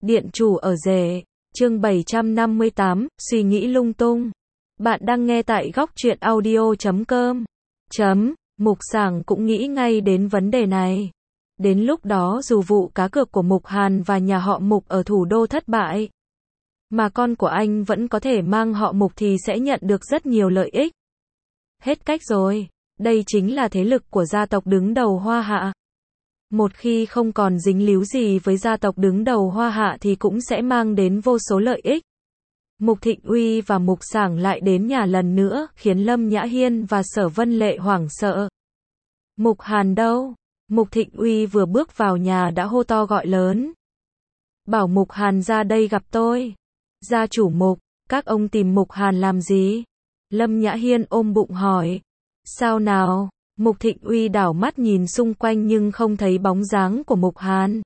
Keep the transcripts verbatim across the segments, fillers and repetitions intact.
Điện chủ ở rể, chương bảy trăm năm mươi tám, suy nghĩ lung tung. Bạn đang nghe tại góc truyện audio chấm com. Chấm, Mục Sảng cũng nghĩ ngay đến vấn đề này. Đến lúc đó dù vụ cá cược của Mục Hàn và nhà họ Mục ở thủ đô thất bại, mà con của anh vẫn có thể mang họ Mục thì sẽ nhận được rất nhiều lợi ích. Hết cách rồi, đây chính là thế lực của gia tộc đứng đầu Hoa Hạ. Một khi không còn dính líu gì với gia tộc đứng đầu Hoa Hạ thì cũng sẽ mang đến vô số lợi ích. Mục Thịnh Uy và Mục Sảng lại đến nhà lần nữa, khiến Lâm Nhã Hiên và Sở Vân Lệ hoảng sợ. Mục Hàn đâu? Mục Thịnh Uy vừa bước vào nhà đã hô to gọi lớn. Bảo Mục Hàn ra đây gặp tôi. Gia chủ Mục, các ông tìm Mục Hàn làm gì? Lâm Nhã Hiên ôm bụng hỏi. Sao nào? Mục Thịnh Uy đảo mắt nhìn xung quanh nhưng không thấy bóng dáng của Mục Hàn.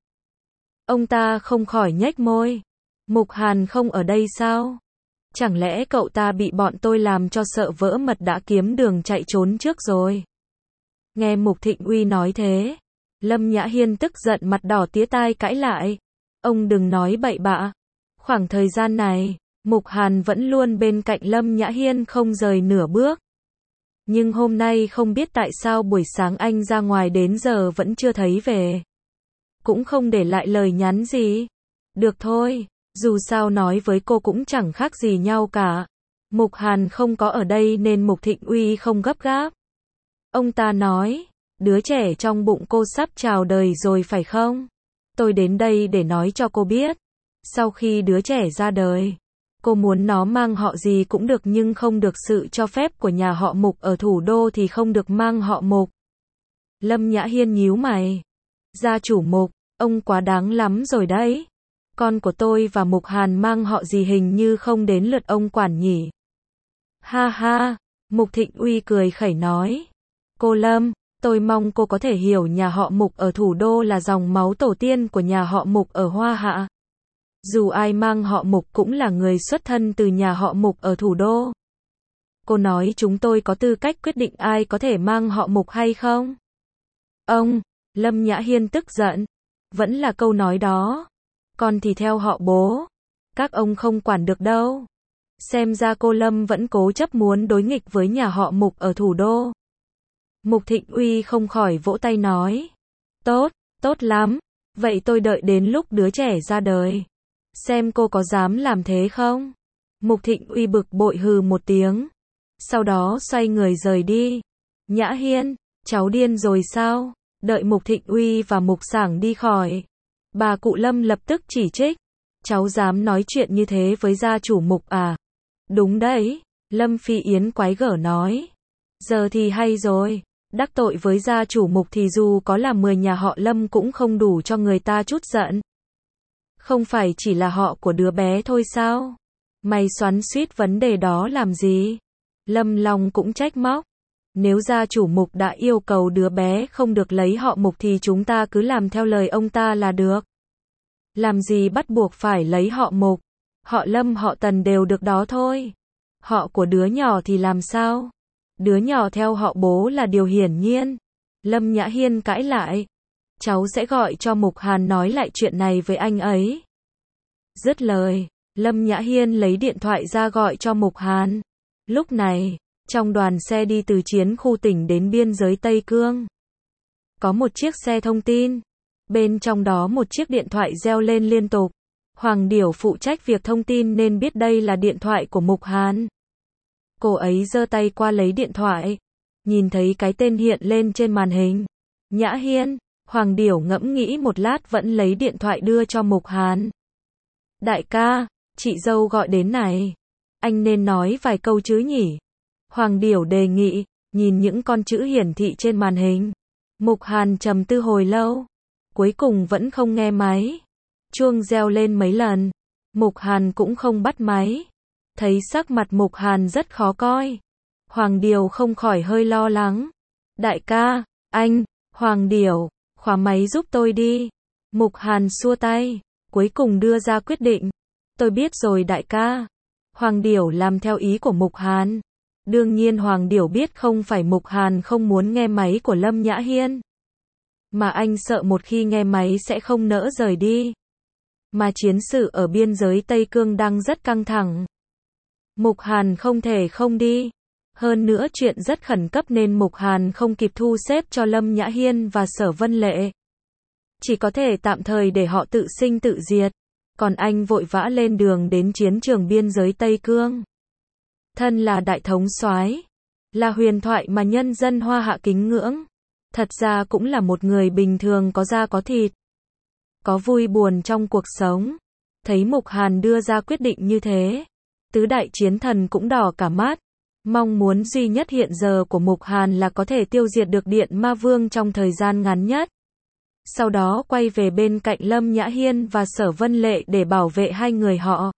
Ông ta không khỏi nhếch môi. Mục Hàn không ở đây sao? Chẳng lẽ cậu ta bị bọn tôi làm cho sợ vỡ mật đã kiếm đường chạy trốn trước rồi? Nghe Mục Thịnh Uy nói thế, Lâm Nhã Hiên tức giận mặt đỏ tía tai cãi lại. Ông đừng nói bậy bạ. Khoảng thời gian này, Mục Hàn vẫn luôn bên cạnh Lâm Nhã Hiên không rời nửa bước. Nhưng hôm nay không biết tại sao buổi sáng anh ra ngoài đến giờ vẫn chưa thấy về. Cũng không để lại lời nhắn gì. Được thôi, dù sao nói với cô cũng chẳng khác gì nhau cả. Mục Hàn không có ở đây nên Mục Thịnh Uy không gấp gáp. Ông ta nói, đứa trẻ trong bụng cô sắp chào đời rồi phải không? Tôi đến đây để nói cho cô biết. Sau khi đứa trẻ ra đời, cô muốn nó mang họ gì cũng được nhưng không được sự cho phép của nhà họ Mục ở thủ đô thì không được mang họ Mục. Lâm Nhã Hiên nhíu mày. Gia chủ Mục, ông quá đáng lắm rồi đấy. Con của tôi và Mục Hàn mang họ gì hình như không đến lượt ông quản nhỉ. Ha ha, Mục Thịnh Uy cười khẩy nói. Cô Lâm, tôi mong cô có thể hiểu nhà họ Mục ở thủ đô là dòng máu tổ tiên của nhà họ Mục ở Hoa Hạ. Dù ai mang họ Mục cũng là người xuất thân từ nhà họ Mục ở thủ đô. Cô nói chúng tôi có tư cách quyết định ai có thể mang họ Mục hay không? Ông, Lâm Nhã Hiên tức giận. Vẫn là câu nói đó. Con thì theo họ bố. Các ông không quản được đâu. Xem ra cô Lâm vẫn cố chấp muốn đối nghịch với nhà họ Mục ở thủ đô. Mục Thịnh Uy không khỏi vỗ tay nói. Tốt, tốt lắm. Vậy tôi đợi đến lúc đứa trẻ ra đời. Xem cô có dám làm thế không? Mục Thịnh Uy bực bội hừ một tiếng. Sau đó xoay người rời đi. Nhã Hiên, cháu điên rồi sao? Đợi Mục Thịnh Uy và Mục Sảng đi khỏi. Bà cụ Lâm lập tức chỉ trích. Cháu dám nói chuyện như thế với gia chủ Mục à? Đúng đấy, Lâm Phi Yến quái gở nói. Giờ thì hay rồi. Đắc tội với gia chủ Mục thì dù có là mười nhà họ Lâm cũng không đủ cho người ta chút giận. Không phải chỉ là họ của đứa bé thôi sao? Mày xoắn xuýt vấn đề đó làm gì? Lâm Long cũng trách móc. Nếu gia chủ Mục đã yêu cầu đứa bé không được lấy họ Mục thì chúng ta cứ làm theo lời ông ta là được. Làm gì bắt buộc phải lấy họ Mục? Họ Lâm họ Tần đều được đó thôi. Họ của đứa nhỏ thì làm sao? Đứa nhỏ theo họ bố là điều hiển nhiên. Lâm Nhã Hiên cãi lại. Cháu sẽ gọi cho Mục Hàn nói lại chuyện này với anh ấy. Dứt lời, Lâm Nhã Hiên lấy điện thoại ra gọi cho Mục Hàn. Lúc này, trong đoàn xe đi từ chiến khu tỉnh đến biên giới Tây Cương, có một chiếc xe thông tin. Bên trong đó một chiếc điện thoại reo lên liên tục. Hoàng Điểu phụ trách việc thông tin nên biết đây là điện thoại của Mục Hàn. Cô ấy giơ tay qua lấy điện thoại. Nhìn thấy cái tên hiện lên trên màn hình. Nhã Hiên. Hoàng Điểu ngẫm nghĩ một lát vẫn lấy điện thoại đưa cho Mục Hàn. Đại ca, chị dâu gọi đến này. Anh nên nói vài câu chứ nhỉ? Hoàng Điểu đề nghị, nhìn những con chữ hiển thị trên màn hình. Mục Hàn trầm tư hồi lâu. Cuối cùng vẫn không nghe máy. Chuông reo lên mấy lần. Mục Hàn cũng không bắt máy. Thấy sắc mặt Mục Hàn rất khó coi. Hoàng Điểu không khỏi hơi lo lắng. Đại ca, anh, Hoàng Điểu, khóa máy giúp tôi đi. Mục Hàn xua tay, cuối cùng đưa ra quyết định. Tôi biết rồi đại ca. Hoàng Điểu làm theo ý của Mục Hàn. Đương nhiên Hoàng Điểu biết không phải Mục Hàn không muốn nghe máy của Lâm Nhã Hiên. Mà anh sợ một khi nghe máy sẽ không nỡ rời đi. mà chiến sự ở biên giới Tây Cương đang rất căng thẳng. Mục Hàn không thể không đi. Hơn nữa chuyện rất khẩn cấp nên Mục Hàn không kịp thu xếp cho Lâm Nhã Hiên và Sở Vân Lệ. Chỉ có thể tạm thời để họ tự sinh tự diệt. Còn anh vội vã lên đường đến chiến trường biên giới Tây Cương. Thân là đại thống soái, là huyền thoại mà nhân dân Hoa Hạ kính ngưỡng. Thật ra cũng là một người bình thường có da có thịt. Có vui buồn trong cuộc sống. Thấy Mục Hàn đưa ra quyết định như thế, tứ đại chiến thần cũng đỏ cả mắt. Mong muốn duy nhất hiện giờ của Mục Hàn là có thể tiêu diệt được Điện Ma Vương trong thời gian ngắn nhất. Sau đó quay về bên cạnh Lâm Nhã Hiên và Sở Vân Lệ để bảo vệ hai người họ.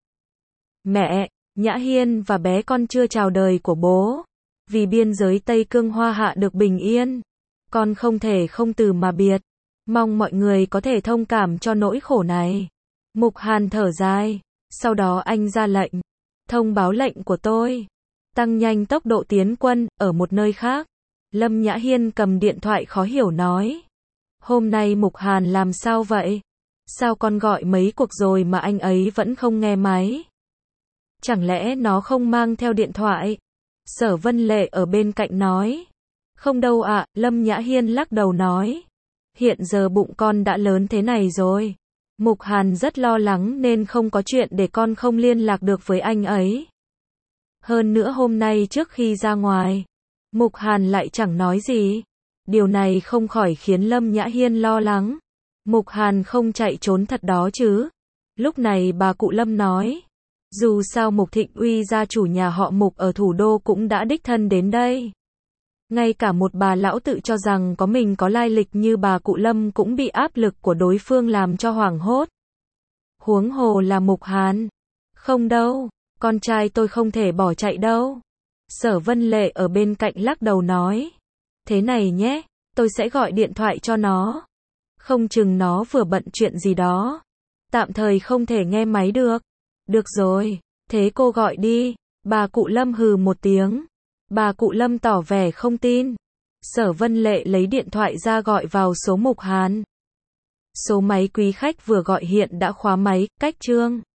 Mẹ, Nhã Hiên và bé con chưa chào đời của bố. Vì biên giới Tây Cương Hoa Hạ được bình yên, con không thể không từ mà biệt. Mong mọi người có thể thông cảm cho nỗi khổ này. Mục Hàn thở dài. Sau đó anh ra lệnh. Thông báo lệnh của tôi. Tăng nhanh tốc độ tiến quân. Ở một nơi khác, Lâm Nhã Hiên cầm điện thoại khó hiểu nói. Hôm nay Mục Hàn làm sao vậy? Sao con gọi mấy cuộc rồi mà anh ấy vẫn không nghe máy? Chẳng lẽ nó không mang theo điện thoại? Sở Vân Lệ ở bên cạnh nói. Không đâu ạ, Lâm Nhã Hiên lắc đầu nói. Hiện giờ bụng con đã lớn thế này rồi. Mục Hàn rất lo lắng nên không có chuyện để con không liên lạc được với anh ấy. Hơn nữa hôm nay trước khi ra ngoài, Mục Hàn lại chẳng nói gì. Điều này không khỏi khiến Lâm Nhã Hiên lo lắng. Mục Hàn không chạy trốn thật đó chứ? Lúc này bà cụ Lâm nói. Dù sao Mục Thịnh Uy gia chủ nhà họ Mục ở thủ đô cũng đã đích thân đến đây. Ngay cả một bà lão tự cho rằng có mình có lai lịch như bà cụ Lâm cũng bị áp lực của đối phương làm cho hoảng hốt. Huống hồ là Mục Hàn. Không đâu, con trai tôi không thể bỏ chạy đâu. Sở Vân Lệ ở bên cạnh lắc đầu nói. Thế này nhé, tôi sẽ gọi điện thoại cho nó. Không chừng nó vừa bận chuyện gì đó. Tạm thời không thể nghe máy được. Được rồi, thế cô gọi đi. Bà cụ Lâm hừ một tiếng. Bà cụ Lâm tỏ vẻ không tin. Sở Vân Lệ lấy điện thoại ra gọi vào số Mục Hàn. Số máy quý khách vừa gọi hiện đã khóa máy, cách chương.